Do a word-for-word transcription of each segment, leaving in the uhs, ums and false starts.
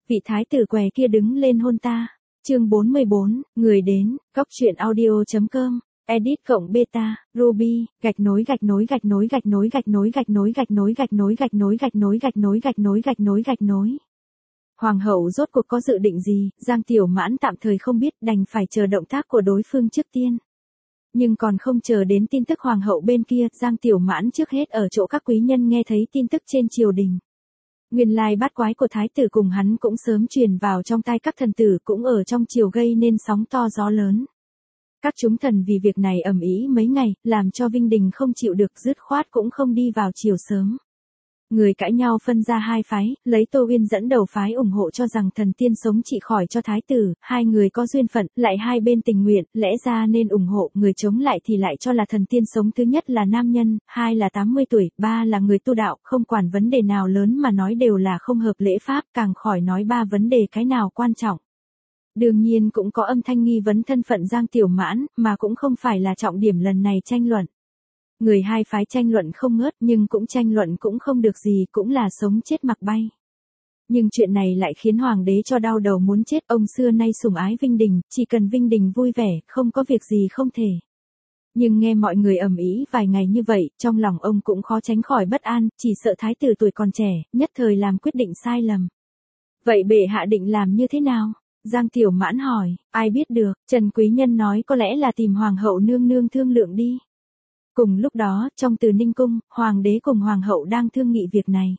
Vị thái tử què kia đứng lên hôn ta. Chương bốn mươi bốn, người đến, góc truyện audio.com, edit cộng beta, Ruby, gạch nối gạch nối gạch nối gạch nối gạch nối gạch nối gạch nối gạch nối gạch nối gạch nối gạch nối gạch nối gạch nối gạch nối. Hoàng hậu rốt cuộc có dự định gì, Giang Tiểu Mãn tạm thời không biết, đành phải chờ động tác của đối phương trước tiên. Nhưng còn không chờ đến tin tức hoàng hậu bên kia, Giang Tiểu Mãn trước hết ở chỗ các quý nhân nghe thấy tin tức trên triều đình. Nguyên lai bát quái của thái tử cùng hắn cũng sớm truyền vào trong tai các thần tử, cũng ở trong triều gây nên sóng to gió lớn. Các chúng thần vì việc này ầm ĩ mấy ngày, làm cho Vinh Đình không chịu được, dứt khoát cũng không đi vào triều sớm. Người cãi nhau phân ra hai phái, lấy Tô Uyên dẫn đầu phái ủng hộ cho rằng thần tiên sống trị khỏi cho thái tử, hai người có duyên phận, lại hai bên tình nguyện, lẽ ra nên ủng hộ, người chống lại thì lại cho là thần tiên sống thứ nhất là nam nhân, hai là tám mươi tuổi, ba là người tu đạo, không quản vấn đề nào lớn mà nói đều là không hợp lễ pháp, càng khỏi nói ba vấn đề cái nào quan trọng. Đương nhiên cũng có âm thanh nghi vấn thân phận Giang Tiểu Mãn, mà cũng không phải là trọng điểm lần này tranh luận. Người hai phái tranh luận không ngớt, nhưng cũng tranh luận cũng không được gì, cũng là sống chết mặc bay. Nhưng chuyện này lại khiến hoàng đế cho đau đầu muốn chết, ông xưa nay sủng ái Vinh Đình, chỉ cần Vinh Đình vui vẻ, không có việc gì không thể. Nhưng nghe mọi người ầm ĩ vài ngày như vậy, trong lòng ông cũng khó tránh khỏi bất an, chỉ sợ thái tử tuổi còn trẻ, nhất thời làm quyết định sai lầm. Vậy bệ hạ định làm như thế nào? Giang Tiểu Mãn hỏi, ai biết được, Trần Quý Nhân nói có lẽ là tìm hoàng hậu nương nương thương lượng đi. Cùng lúc đó, trong Từ Ninh Cung, hoàng đế cùng hoàng hậu đang thương nghị việc này.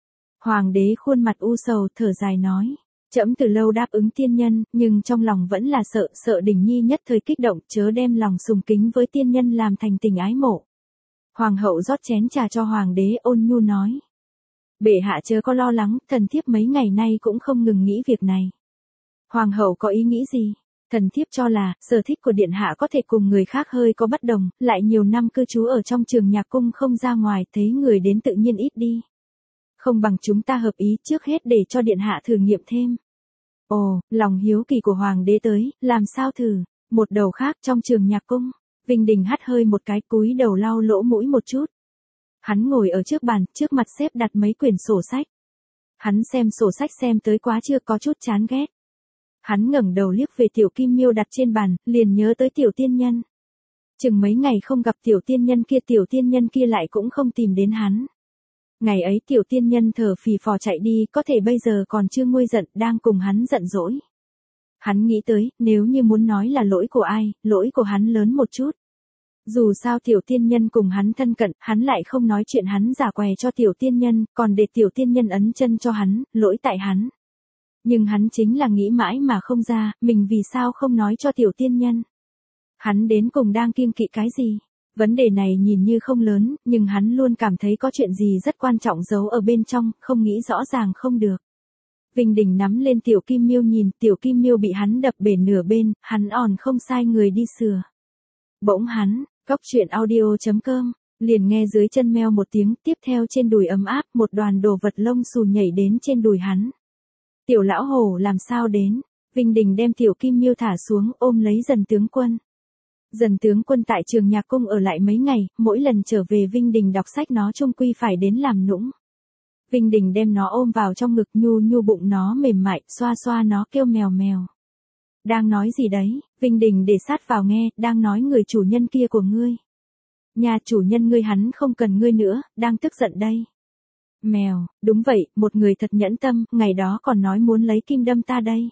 Hoàng đế khuôn mặt u sầu, thở dài nói, trẫm từ lâu đáp ứng tiên nhân, nhưng trong lòng vẫn là sợ, sợ Đình Nhi nhất thời kích động, chớ đem lòng sùng kính với tiên nhân làm thành tình ái mộ. Hoàng hậu rót chén trà cho hoàng đế, ôn nhu nói, bệ hạ chớ có lo lắng, thần thiếp mấy ngày nay cũng không ngừng nghĩ việc này. Hoàng hậu có ý nghĩ gì? Thần thiếp cho là, sở thích của điện hạ có thể cùng người khác hơi có bất đồng, lại nhiều năm cư trú ở trong Trường Nhạc Cung không ra ngoài, thấy người đến tự nhiên ít đi. Không bằng chúng ta hợp ý trước hết để cho điện hạ thử nghiệm thêm. Ồ, lòng hiếu kỳ của hoàng đế tới, làm sao thử? Một đầu khác trong Trường Nhạc Cung, Vinh Đình hắt hơi một cái, cúi đầu lau lỗ mũi một chút. Hắn ngồi ở trước bàn, trước mặt xếp đặt mấy quyển sổ sách. Hắn xem sổ sách xem tới quá chưa, có chút chán ghét. Hắn ngẩng đầu liếc về tiểu kim miêu đặt trên bàn, liền nhớ tới tiểu tiên nhân. Chừng mấy ngày không gặp tiểu tiên nhân kia, tiểu tiên nhân kia lại cũng không tìm đến hắn. Ngày ấy tiểu tiên nhân thở phì phò chạy đi, có thể bây giờ còn chưa nguôi giận, đang cùng hắn giận dỗi. Hắn nghĩ tới, nếu như muốn nói là lỗi của ai, lỗi của hắn lớn một chút. Dù sao tiểu tiên nhân cùng hắn thân cận, hắn lại không nói chuyện hắn giả què cho tiểu tiên nhân, còn để tiểu tiên nhân ấn chân cho hắn, lỗi tại hắn. Nhưng hắn chính là nghĩ mãi mà không ra, mình vì sao không nói cho tiểu tiên nhân. Hắn đến cùng đang kiêng kỵ cái gì? Vấn đề này nhìn như không lớn, nhưng hắn luôn cảm thấy có chuyện gì rất quan trọng giấu ở bên trong, không nghĩ rõ ràng không được. Vinh Đình nắm lên tiểu kim miêu nhìn, tiểu kim miêu bị hắn đập bể nửa bên, hắn òn không sai người đi sửa. Bỗng hắn, góc truyện audio.com, liền nghe dưới chân meo một tiếng, tiếp theo trên đùi ấm áp, một đoàn đồ vật lông xù nhảy đến trên đùi hắn. Tiểu lão hổ làm sao đến? Vinh Đình đem tiểu kim miêu thả xuống, ôm lấy Dần tướng quân. Dần tướng quân tại Trường Nhạc Cung ở lại mấy ngày, mỗi lần trở về Vinh Đình đọc sách nó chung quy phải đến làm nũng. Vinh Đình đem nó ôm vào trong ngực, nhu nhu bụng nó mềm mại, xoa xoa nó kêu mèo mèo. Đang nói gì đấy? Vinh Đình để sát vào nghe, đang nói người chủ nhân kia của ngươi. Nhà chủ nhân ngươi hắn không cần ngươi nữa, đang tức giận đây. Mèo, đúng vậy, một người thật nhẫn tâm, ngày đó còn nói muốn lấy kim đâm ta đây.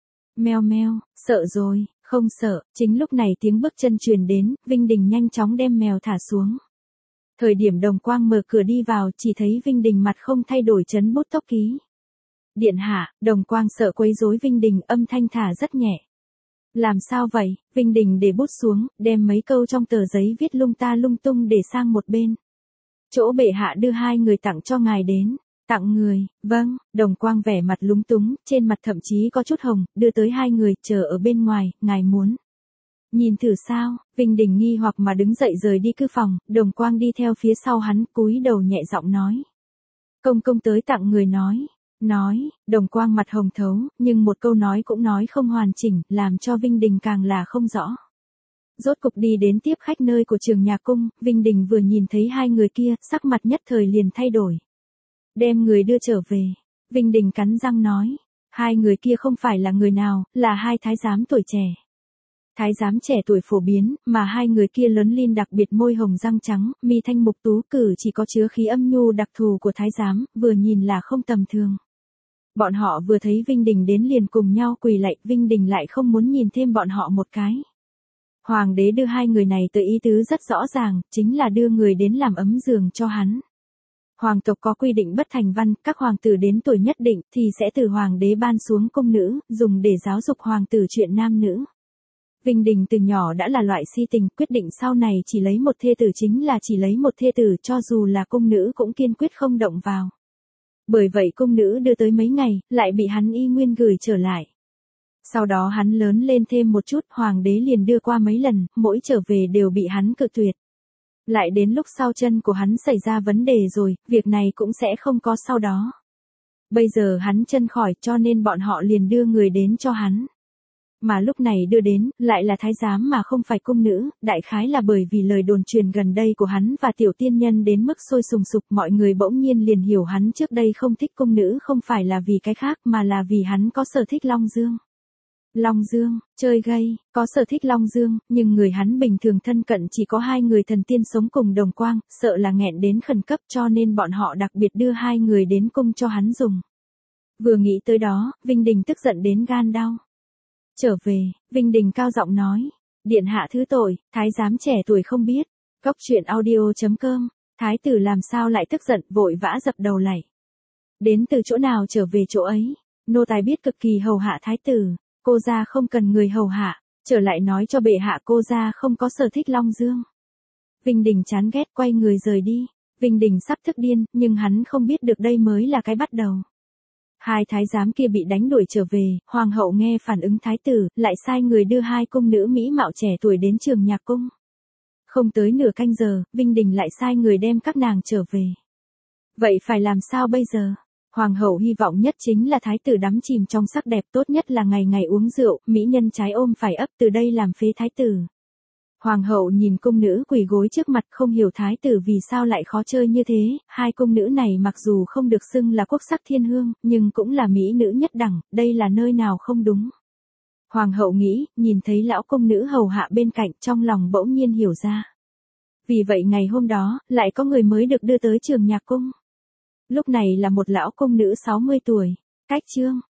Meo meo, sợ rồi, không sợ, chính lúc này tiếng bước chân truyền đến, Vinh Đình nhanh chóng đem mèo thả xuống. Thời điểm Đồng Quang mở cửa đi vào, chỉ thấy Vinh Đình mặt không thay đổi chấn bút tốc ký. Điện hạ, Đồng Quang sợ quấy rối Vinh Đình, âm thanh thả rất nhẹ. Làm sao vậy? Vinh Đình để bút xuống, đem mấy câu trong tờ giấy viết lung ta lung tung để sang một bên. Chỗ bệ hạ đưa hai người tặng cho ngài đến. Tặng người, vâng, Đồng Quang vẻ mặt lúng túng, trên mặt thậm chí có chút hồng, đưa tới hai người, chờ ở bên ngoài, ngài muốn. Nhìn thử sao? Vinh Đình nghi hoặc mà đứng dậy rời đi thư phòng, Đồng Quang đi theo phía sau hắn, cúi đầu nhẹ giọng nói. Công công tới tặng người nói. Nói, Đồng Quang mặt hồng thấu, nhưng một câu nói cũng nói không hoàn chỉnh, làm cho Vinh Đình càng là không rõ. Rốt cục đi đến tiếp khách nơi của Trường Nhạc Cung, Vinh Đình vừa nhìn thấy hai người kia, sắc mặt nhất thời liền thay đổi. Đem người đưa trở về. Vinh Đình cắn răng nói. Hai người kia không phải là người nào, là hai thái giám tuổi trẻ. Thái giám trẻ tuổi phổ biến, mà hai người kia lớn lên đặc biệt môi hồng răng trắng, mi thanh mục tú, cử chỉ có chứa khí âm nhu đặc thù của thái giám, vừa nhìn là không tầm thường. Bọn họ vừa thấy Vinh Đình đến liền cùng nhau quỳ lạy, Vinh Đình lại không muốn nhìn thêm bọn họ một cái. Hoàng đế đưa hai người này tới ý tứ rất rõ ràng, chính là đưa người đến làm ấm giường cho hắn. Hoàng tộc có quy định bất thành văn, các hoàng tử đến tuổi nhất định thì sẽ từ hoàng đế ban xuống cung nữ, dùng để giáo dục hoàng tử chuyện nam nữ. Vinh Đình từ nhỏ đã là loại si tình, quyết định sau này chỉ lấy một thê tử chính là chỉ lấy một thê tử, cho dù là cung nữ cũng kiên quyết không động vào. Bởi vậy cung nữ đưa tới mấy ngày, lại bị hắn y nguyên gửi trở lại. Sau đó hắn lớn lên thêm một chút, hoàng đế liền đưa qua mấy lần, mỗi trở về đều bị hắn cự tuyệt. Lại đến lúc sau chân của hắn xảy ra vấn đề rồi, việc này cũng sẽ không có sau đó. Bây giờ hắn chân khỏi cho nên bọn họ liền đưa người đến cho hắn. Mà lúc này đưa đến, lại là thái giám mà không phải cung nữ, đại khái là bởi vì lời đồn truyền gần đây của hắn và tiểu tiên nhân đến mức sôi sùng sục, mọi người bỗng nhiên liền hiểu hắn trước đây không thích cung nữ không phải là vì cái khác mà là vì hắn có sở thích Long Dương. Long Dương, chơi gay, có sở thích Long Dương, nhưng người hắn bình thường thân cận chỉ có hai người thần tiên sống cùng đồng quang, sợ là nghẹn đến khẩn cấp cho nên bọn họ đặc biệt đưa hai người đến cung cho hắn dùng. Vừa nghĩ tới đó, Vinh Đình tức giận đến gan đau. Trở về, Vinh Đình cao giọng nói, điện hạ thứ tội, thái giám trẻ tuổi không biết. Góc truyện audio chấm com, thái tử làm sao lại tức giận, vội vã dập đầu lạy. Đến từ chỗ nào trở về chỗ ấy, nô tài biết cực kỳ hầu hạ thái tử, cô gia không cần người hầu hạ, trở lại nói cho bệ hạ cô gia không có sở thích Long Dương. Vinh Đình chán ghét quay người rời đi, Vinh Đình sắp thức điên, nhưng hắn không biết được đây mới là cái bắt đầu. Hai thái giám kia bị đánh đuổi trở về, hoàng hậu nghe phản ứng thái tử, lại sai người đưa hai cung nữ mỹ mạo trẻ tuổi đến trường nhạc cung. Không tới nửa canh giờ, Vinh Đình lại sai người đem các nàng trở về. Vậy phải làm sao bây giờ? Hoàng hậu hy vọng nhất chính là thái tử đắm chìm trong sắc đẹp, tốt nhất là ngày ngày uống rượu, mỹ nhân trái ôm phải ấp, từ đây làm phế thái tử. Hoàng hậu nhìn cung nữ quỳ gối trước mặt, không hiểu thái tử vì sao lại khó chơi như thế, hai cung nữ này mặc dù không được xưng là quốc sắc thiên hương, nhưng cũng là mỹ nữ nhất đẳng, đây là nơi nào không đúng. Hoàng hậu nghĩ, nhìn thấy lão cung nữ hầu hạ bên cạnh, trong lòng bỗng nhiên hiểu ra. Vì vậy ngày hôm đó, lại có người mới được đưa tới trường nhạc cung. Lúc này là một lão cung nữ sáu mươi tuổi, cách chương.